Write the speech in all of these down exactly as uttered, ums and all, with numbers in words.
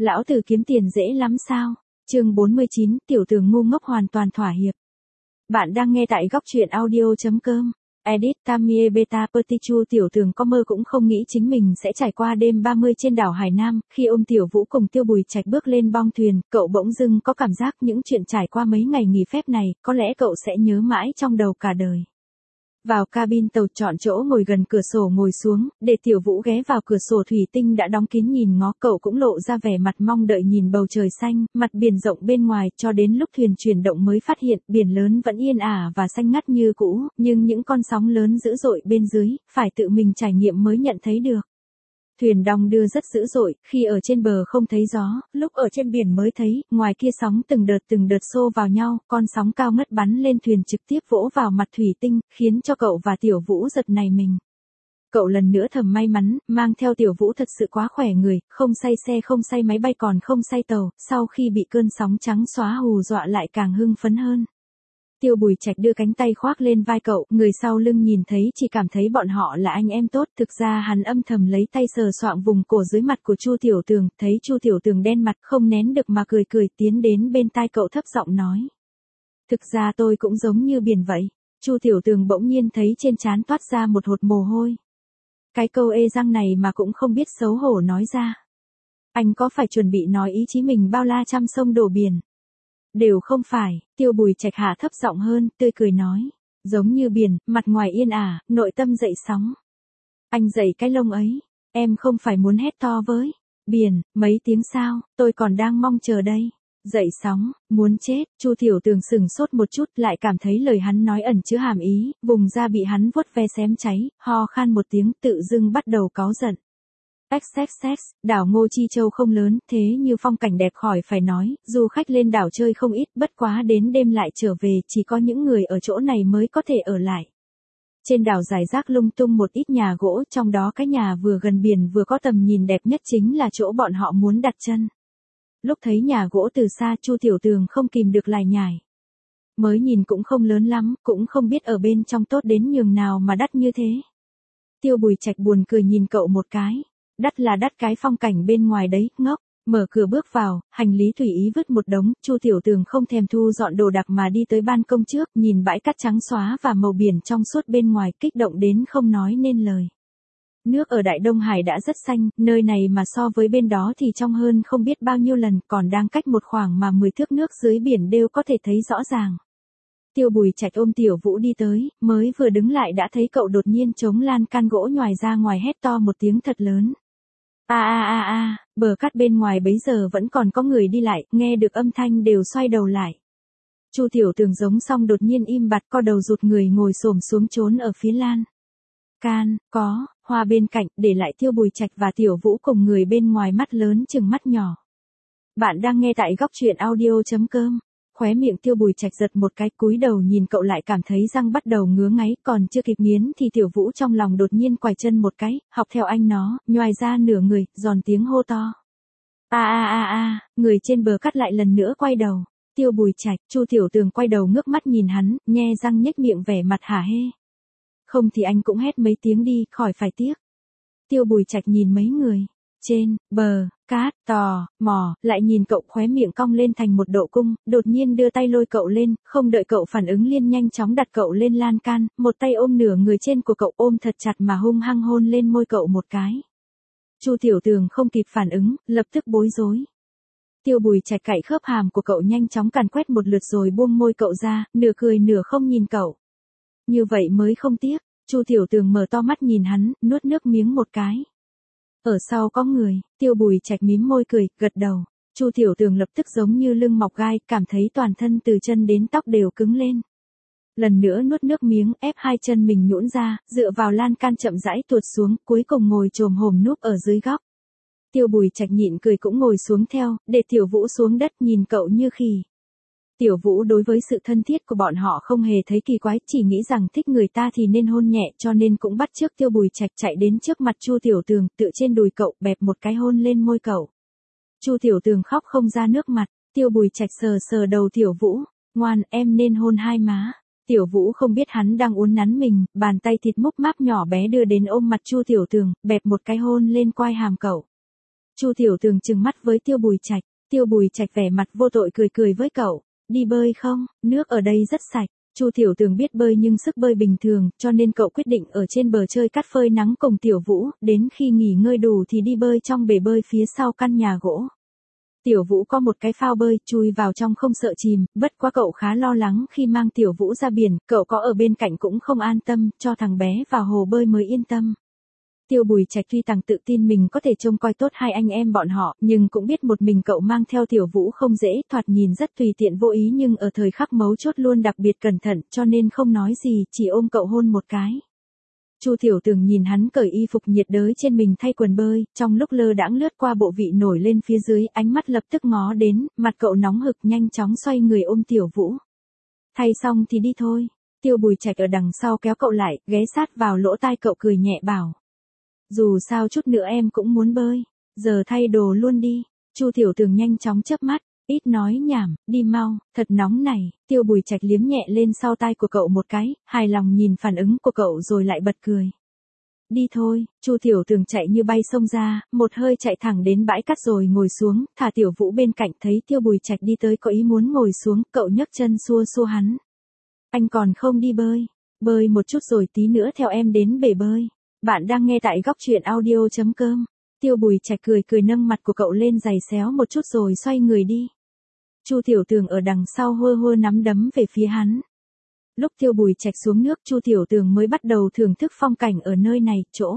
Lão tử kiếm tiền dễ lắm sao? Chương bốn mươi chín, tiểu tường ngu ngốc hoàn toàn thỏa hiệp. Bạn đang nghe tại góc truyện audio chấm com. Edit Tamie Beta Petichu. Tiểu tường có mơ cũng không nghĩ chính mình sẽ trải qua đêm ba mươi trên đảo Hải Nam. Khi ôm Tiểu Vũ cùng Tiêu Bùi Trạch bước lên bong thuyền, cậu bỗng dưng có cảm giác những chuyện trải qua mấy ngày nghỉ phép này, có lẽ cậu sẽ nhớ mãi trong đầu cả đời. Vào cabin tàu, chọn chỗ ngồi gần cửa sổ ngồi xuống, để Tiểu Vũ ghé vào cửa sổ thủy tinh đã đóng kín nhìn ngó. Cậu cũng lộ ra vẻ mặt mong đợi nhìn bầu trời xanh, mặt biển rộng bên ngoài, cho đến lúc thuyền chuyển động mới phát hiện biển lớn vẫn yên ả và xanh ngắt như cũ, nhưng những con sóng lớn dữ dội bên dưới, phải tự mình trải nghiệm mới nhận thấy được. Thuyền đong đưa rất dữ dội, khi ở trên bờ không thấy gió, lúc ở trên biển mới thấy, ngoài kia sóng từng đợt từng đợt xô vào nhau, con sóng cao ngất bắn lên thuyền trực tiếp vỗ vào mặt thủy tinh, khiến cho cậu và Tiểu Vũ giật nảy mình. Cậu lần nữa thầm may mắn, mang theo Tiểu Vũ thật sự quá khỏe người, không say xe không say máy bay còn không say tàu, sau khi bị cơn sóng trắng xóa hù dọa lại càng hưng phấn hơn. Tiêu Bùi Trạch đưa cánh tay khoác lên vai cậu, người sau lưng nhìn thấy chỉ cảm thấy bọn họ là anh em tốt, thực ra hắn âm thầm lấy tay sờ soạng vùng cổ dưới mặt của Chu Tiểu Tường, thấy Chu Tiểu Tường đen mặt không nén được mà cười cười, tiến đến bên tai cậu thấp giọng nói. Thực ra tôi cũng giống như biển vậy. Chu Tiểu Tường bỗng nhiên thấy trên trán toát ra một hột mồ hôi. Cái câu ê răng này mà cũng không biết xấu hổ nói ra. Anh có phải chuẩn bị nói ý chí mình bao la trăm sông đổ biển? Đều không phải, Tiêu Bùi Trạch hạ thấp giọng hơn, tươi cười nói. Giống như biển, mặt ngoài yên ả, nội tâm dậy sóng. Anh dậy cái lông ấy, em không phải muốn hét to với biển, mấy tiếng sao, tôi còn đang mong chờ đây. Dậy sóng, muốn chết. Chu Tiểu Tường sừng sốt một chút, lại cảm thấy lời hắn nói ẩn chứa hàm ý, vùng da bị hắn vuốt ve xém cháy, ho khan một tiếng, tự dưng bắt đầu cáu giận. Xxx, đảo Ngô Chi Châu không lớn, thế như phong cảnh đẹp khỏi phải nói, du khách lên đảo chơi không ít, bất quá đến đêm lại trở về, chỉ có những người ở chỗ này mới có thể ở lại. Trên đảo rải rác lung tung một ít nhà gỗ, trong đó cái nhà vừa gần biển vừa có tầm nhìn đẹp nhất chính là chỗ bọn họ muốn đặt chân. Lúc thấy nhà gỗ từ xa, Chu Tiểu Tường không kìm được lải nhải. Mới nhìn cũng không lớn lắm, cũng không biết ở bên trong tốt đến nhường nào mà đắt như thế. Tiêu Bùi Trạch buồn cười nhìn cậu một cái. Đắt là đắt cái phong cảnh bên ngoài đấy, ngốc. Mở cửa bước vào, hành lý tùy ý vứt một đống, Chu Tiểu Tường không thèm thu dọn đồ đạc mà đi tới ban công trước, nhìn bãi cát trắng xóa và màu biển trong suốt bên ngoài, kích động đến không nói nên lời. Nước ở Đại Đông Hải đã rất xanh, nơi này mà so với bên đó thì trong hơn không biết bao nhiêu lần, còn đang cách một khoảng mà mười thước nước dưới biển đều có thể thấy rõ ràng. Tiêu Bùi Trạch ôm Tiểu Vũ đi tới, mới vừa đứng lại đã thấy cậu đột nhiên chống lan can gỗ nhoài ra ngoài hét to một tiếng thật lớn. A a a a, bờ cát bên ngoài bấy giờ vẫn còn có người đi lại, nghe được âm thanh đều xoay đầu lại. Chu Tiểu Tường giống xong đột nhiên im bặt, co đầu rụt người ngồi xổm xuống trốn ở phía lan can, có hoa bên cạnh, để lại Tiêu Bùi Trạch và Tiểu Vũ cùng người bên ngoài mắt lớn chừng mắt nhỏ. Bạn đang nghe tại góc truyện audio chấm com. Khóe miệng Tiêu Bùi Trạch giật một cái, cúi đầu nhìn cậu lại cảm thấy răng bắt đầu ngứa ngáy, còn chưa kịp nghiến thì Tiểu Vũ trong lòng đột nhiên quải chân một cái, học theo anh nó, nhoài ra nửa người, giòn tiếng hô to. A a a a, người trên bờ cát lại lần nữa quay đầu. Tiêu Bùi Trạch, Chu Tiểu Tường quay đầu ngước mắt nhìn hắn, nhe răng nhếch miệng vẻ mặt hả hê. Không thì anh cũng hét mấy tiếng đi, khỏi phải tiếc. Tiêu Bùi Trạch nhìn mấy người trên bờ cát, tò mò, lại nhìn cậu, khóe miệng cong lên thành một độ cung, đột nhiên đưa tay lôi cậu lên, không đợi cậu phản ứng liền nhanh chóng đặt cậu lên lan can, một tay ôm nửa người trên của cậu, ôm thật chặt mà hung hăng hôn lên môi cậu một cái. Chu Tiểu Tường không kịp phản ứng, lập tức bối rối. Tiêu Bùi Trạch cạy khớp hàm của cậu nhanh chóng càn quét một lượt rồi buông môi cậu ra, nửa cười nửa không nhìn cậu. Như vậy mới không tiếc. Chu Tiểu Tường mở to mắt nhìn hắn, nuốt nước miếng một cái. Ở sau có người. Tiêu Bùi Trạch mím môi cười, gật đầu. Chu Tiểu Tường lập tức giống như lưng mọc gai, cảm thấy toàn thân từ chân đến tóc đều cứng lên. Lần nữa nuốt nước miếng, ép hai chân mình nhũn ra, dựa vào lan can chậm rãi tuột xuống, cuối cùng ngồi chồm hổm núp ở dưới góc. Tiêu Bùi Trạch nhịn cười cũng ngồi xuống theo, để Tiểu Vũ xuống đất nhìn cậu như khỉ. Tiểu Vũ đối với sự thân thiết của bọn họ không hề thấy kỳ quái, chỉ nghĩ rằng thích người ta thì nên hôn nhẹ, cho nên cũng bắt chước Tiêu Bùi Trạch chạy đến trước mặt Chu Tiểu Tường, tựa trên đùi cậu, bẹp một cái hôn lên môi cậu. Chu Tiểu Tường khóc không ra nước mặt, Tiêu Bùi Trạch sờ sờ đầu Tiểu Vũ, ngoan, em nên hôn hai má. Tiểu Vũ không biết hắn đang uốn nắn mình, bàn tay thịt múp máp nhỏ bé đưa đến ôm mặt Chu Tiểu Tường, bẹp một cái hôn lên quai hàm cậu. Chu Tiểu Tường trừng mắt với Tiêu Bùi Trạch, Tiêu Bùi Trạch vẻ mặt vô tội cười cười với cậu, đi bơi không, nước ở đây rất sạch. Chu Tiểu Tường biết bơi nhưng sức bơi bình thường, cho nên cậu quyết định ở trên bờ chơi cát phơi nắng cùng Tiểu Vũ, đến khi nghỉ ngơi đủ thì đi bơi trong bể bơi phía sau căn nhà gỗ. Tiểu Vũ có một cái phao bơi, chui vào trong không sợ chìm, bất quá cậu khá lo lắng khi mang Tiểu Vũ ra biển, cậu có ở bên cạnh cũng không an tâm, cho thằng bé vào hồ bơi mới yên tâm. Tiêu Bùi Trạch tuy rằng tự tin mình có thể trông coi tốt hai anh em bọn họ, nhưng cũng biết một mình cậu mang theo Tiểu Vũ không dễ, thoạt nhìn rất tùy tiện vô ý nhưng ở thời khắc mấu chốt luôn đặc biệt cẩn thận, cho nên không nói gì, chỉ ôm cậu hôn một cái. Chu Tiểu Tường nhìn hắn cởi y phục nhiệt đới trên mình thay quần bơi, trong lúc lơ đãng lướt qua bộ vị nổi lên phía dưới, ánh mắt lập tức ngó đến, mặt cậu nóng hực nhanh chóng xoay người ôm Tiểu Vũ. Thay xong thì đi thôi. Tiêu Bùi Trạch ở đằng sau kéo cậu lại, ghé sát vào lỗ tai cậu cười nhẹ bảo. Dù sao chút nữa em cũng muốn bơi, giờ thay đồ luôn đi. Chu Tiểu Tường nhanh chóng chớp mắt, ít nói nhảm, đi mau, thật nóng này. Tiêu Bùi Trạch liếm nhẹ lên sau tai của cậu một cái, hài lòng nhìn phản ứng của cậu rồi lại bật cười. Đi thôi. Chu Tiểu Tường chạy như bay xông ra, một hơi chạy thẳng đến bãi cát rồi ngồi xuống, thả Tiểu Vũ bên cạnh, thấy Tiêu Bùi Trạch đi tới có ý muốn ngồi xuống, cậu nhấc chân xua xua hắn. Anh còn không đi bơi, bơi một chút rồi tí nữa theo em đến bể bơi. Bạn đang nghe tại góc truyện audio chấm com. Tiêu Bùi Trạch cười cười nâng mặt của cậu lên giày xéo một chút rồi xoay người đi. Chu Tiểu Tường ở đằng sau hơ hơ nắm đấm về phía hắn. Lúc Tiêu Bùi Trạch xuống nước, Chu Tiểu Tường mới bắt đầu thưởng thức phong cảnh ở nơi này, chỗ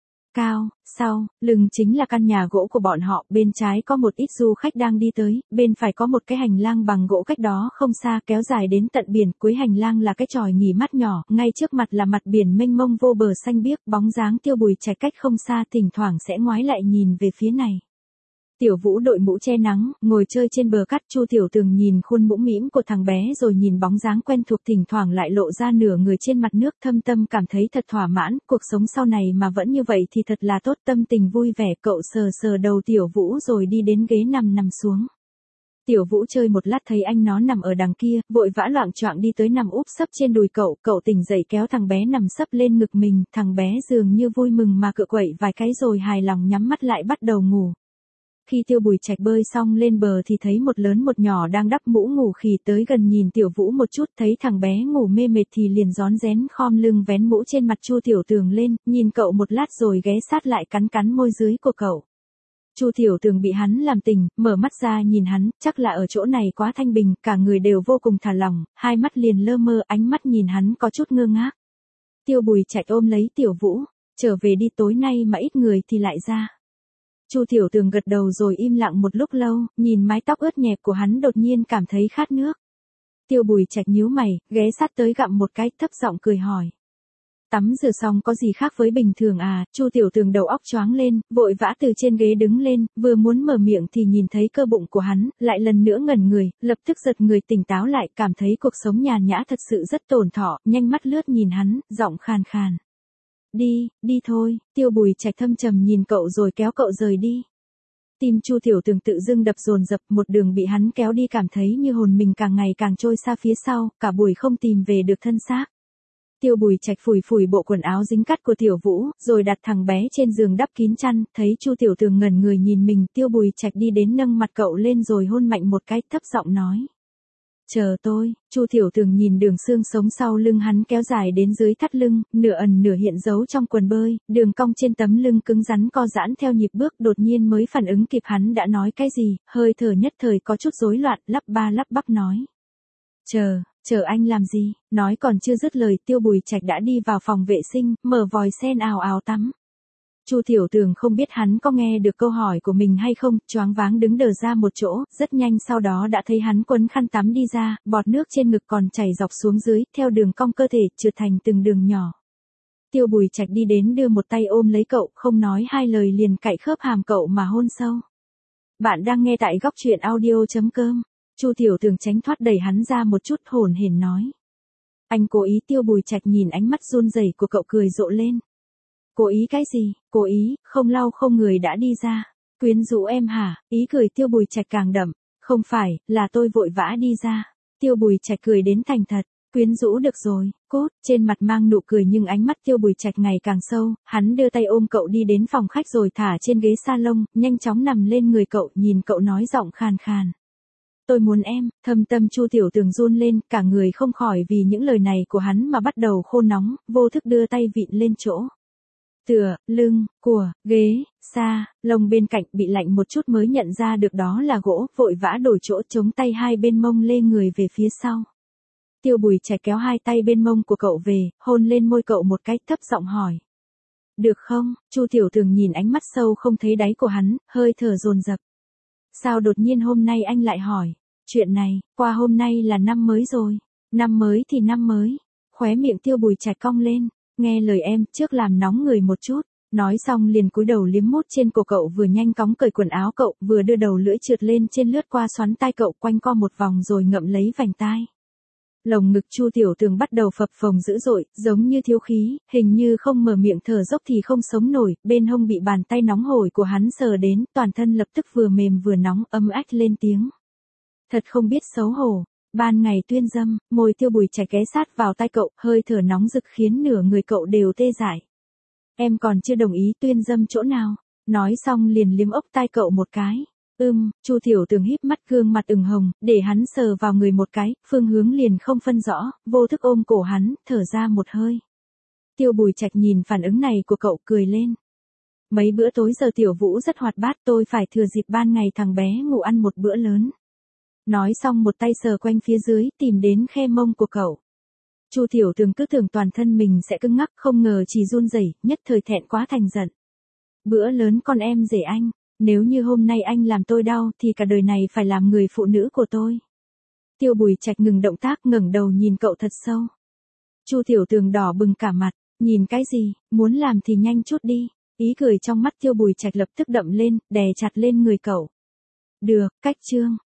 cao, sau, lưng chính là căn nhà gỗ của bọn họ, bên trái có một ít du khách đang đi tới, bên phải có một cái hành lang bằng gỗ cách đó không xa kéo dài đến tận biển, cuối hành lang là cái chòi nghỉ mát nhỏ, ngay trước mặt là mặt biển mênh mông vô bờ xanh biếc, bóng dáng Tiêu Bùi Trạch cách không xa thỉnh thoảng sẽ ngoái lại nhìn về phía này. Tiểu Vũ đội mũ che nắng, ngồi chơi trên bờ cát, Chu Tiểu Tường nhìn khuôn mũm mĩm của thằng bé rồi nhìn bóng dáng quen thuộc thỉnh thoảng lại lộ ra nửa người trên mặt nước, thâm tâm cảm thấy thật thỏa mãn, cuộc sống sau này mà vẫn như vậy thì thật là tốt, tâm tình vui vẻ, cậu sờ sờ đầu Tiểu Vũ rồi đi đến ghế nằm nằm xuống. Tiểu Vũ chơi một lát thấy anh nó nằm ở đằng kia, vội vã loạng choạng đi tới nằm úp sấp trên đùi cậu, cậu tỉnh dậy kéo thằng bé nằm sấp lên ngực mình, thằng bé dường như vui mừng mà cựa quậy vài cái rồi hài lòng nhắm mắt lại bắt đầu ngủ. Khi Tiêu Bùi Trạch bơi xong lên bờ thì thấy một lớn một nhỏ đang đắp mũ ngủ khỉ tới gần nhìn Tiểu Vũ một chút, thấy thằng bé ngủ mê mệt thì liền rón rén khom lưng vén mũ trên mặt Chu Tiểu Tường lên, nhìn cậu một lát rồi ghé sát lại cắn cắn môi dưới của cậu. Chu Tiểu Tường bị hắn làm tình, mở mắt ra nhìn hắn, chắc là ở chỗ này quá thanh bình, cả người đều vô cùng thả lỏng, hai mắt liền lơ mơ, ánh mắt nhìn hắn có chút ngơ ngác. Tiêu Bùi Trạch ôm lấy Tiểu Vũ, trở về đi, tối nay mà ít người thì lại ra. Chu Tiểu Tường gật đầu rồi im lặng một lúc lâu, nhìn mái tóc ướt nhẹp của hắn đột nhiên cảm thấy khát nước. Tiêu Bùi Trạch nhíu mày, ghé sát tới gặm một cái, thấp giọng cười hỏi. Tắm rửa xong có gì khác với bình thường à? Chu Tiểu Tường đầu óc choáng lên, vội vã từ trên ghế đứng lên, vừa muốn mở miệng thì nhìn thấy cơ bụng của hắn, lại lần nữa ngẩn người, lập tức giật người tỉnh táo lại, cảm thấy cuộc sống nhàn nhã thật sự rất tổn thọ, nhanh mắt lướt nhìn hắn, giọng khàn khàn. Đi, đi thôi. Tiêu Bùi Trạch thâm trầm nhìn cậu rồi kéo cậu rời đi. Tim Chu Tiểu Tường tự dưng đập dồn dập, một đường bị hắn kéo đi cảm thấy như hồn mình càng ngày càng trôi xa phía sau, cả buổi không tìm về được thân xác. Tiêu Bùi Trạch phủi phủi bộ quần áo dính cát của Tiểu Vũ, rồi đặt thằng bé trên giường đắp kín chăn, thấy Chu Tiểu Tường ngẩn người nhìn mình, Tiêu Bùi Trạch đi đến nâng mặt cậu lên rồi hôn mạnh một cái, thấp giọng nói. Chờ tôi. Chu Tiểu Tường nhìn đường xương sống sau lưng hắn kéo dài đến dưới thắt lưng, nửa ẩn nửa hiện giấu trong quần bơi, đường cong trên tấm lưng cứng rắn co giãn theo nhịp bước, đột nhiên mới phản ứng kịp hắn đã nói cái gì, hơi thở nhất thời có chút rối loạn, lắp ba lắp bắp nói. Chờ, chờ anh làm gì? Nói còn chưa dứt lời, Tiêu Bùi Trạch đã đi vào phòng vệ sinh, mở vòi sen ào ào tắm. Chu Tiểu Tường không biết hắn có nghe được câu hỏi của mình hay không, choáng váng đứng đờ ra một chỗ, rất nhanh sau đó đã thấy hắn quấn khăn tắm đi ra, bọt nước trên ngực còn chảy dọc xuống dưới, theo đường cong cơ thể, trượt thành từng đường nhỏ. Tiêu Bùi Trạch đi đến đưa một tay ôm lấy cậu, không nói hai lời liền cạy khớp hàm cậu mà hôn sâu. Bạn đang nghe tại góc truyện audio chấm com. Chu Tiểu Tường tránh thoát đẩy hắn ra một chút, hổn hển nói. Anh cố ý. Tiêu Bùi Trạch nhìn ánh mắt run rẩy của cậu cười rộ lên. Cố ý cái gì? Cố ý, không lau không người đã đi ra. Quyến rũ em hả? Ý cười Tiêu Bùi Trạch càng đậm. Không phải, là tôi vội vã đi ra. Tiêu Bùi Trạch cười đến thành thật. Quyến rũ được rồi, cốt, trên mặt mang nụ cười nhưng ánh mắt Tiêu Bùi Trạch ngày càng sâu, hắn đưa tay ôm cậu đi đến phòng khách rồi thả trên ghế salon, nhanh chóng nằm lên người cậu, nhìn cậu nói giọng khàn khàn. Tôi muốn em, thâm tâm Chu Tiểu Tường run lên, cả người không khỏi vì những lời này của hắn mà bắt đầu khô nóng, vô thức đưa tay vịn lên chỗ. Tựa, lưng, của, ghế, xa, lông bên cạnh bị lạnh một chút mới nhận ra được đó là gỗ, vội vã đổi chỗ chống tay hai bên mông lê người về phía sau. Tiêu Bùi Trạch kéo hai tay bên mông của cậu về, hôn lên môi cậu một cái, thấp giọng hỏi. Được không? Chu Tiểu Tường nhìn ánh mắt sâu không thấy đáy của hắn, hơi thở dồn dập. Sao đột nhiên hôm nay anh lại hỏi? Chuyện này, qua hôm nay là năm mới rồi. Năm mới thì năm mới. Khóe miệng Tiêu Bùi Trạch cong lên. Nghe lời em, trước làm nóng người một chút. Nói xong liền cúi đầu liếm mút trên cổ cậu, vừa nhanh cóng cởi quần áo cậu, vừa đưa đầu lưỡi trượt lên trên lướt qua xoắn tai cậu, quanh co một vòng rồi ngậm lấy vành tai. Lồng ngực Chu Tiểu Tường bắt đầu phập phồng dữ dội, giống như thiếu khí, hình như không mở miệng thở dốc thì không sống nổi, bên hông bị bàn tay nóng hổi của hắn sờ đến, toàn thân lập tức vừa mềm vừa nóng, âm ách lên tiếng. Thật không biết xấu hổ, ban ngày tuyên dâm, môi Tiêu Bùi Trạch ghé sát vào tai cậu, hơi thở nóng rực khiến nửa người cậu đều tê dại. Em còn chưa đồng ý tuyên dâm chỗ nào, nói xong liền liếm ốc tai cậu một cái. Ưm, Chu Tiểu Tường híp mắt, gương mặt ửng hồng, để hắn sờ vào người một cái, phương hướng liền không phân rõ, vô thức ôm cổ hắn, thở ra một hơi. Tiêu Bùi Trạch nhìn phản ứng này của cậu, cười lên. Mấy bữa tối giờ Tiểu Vũ rất hoạt bát, tôi phải thừa dịp ban ngày thằng bé ngủ ăn một bữa lớn. Nói xong một tay sờ quanh phía dưới, tìm đến khe mông của cậu. Chu Tiểu Tường cứ tưởng toàn thân mình sẽ cứng ngắc, không ngờ chỉ run rẩy, nhất thời thẹn quá thành giận. Bữa lớn con em rể anh. Nếu như hôm nay anh làm tôi đau thì cả đời này phải làm người phụ nữ của tôi. Tiêu Bùi Trạch ngừng động tác, ngẩng đầu nhìn cậu thật sâu. Chu Tiểu Tường đỏ bừng cả mặt, nhìn cái gì, muốn làm thì nhanh chút đi. Ý cười trong mắt Tiêu Bùi Trạch lập tức đậm lên, đè chặt lên người cậu. Được, cách chương.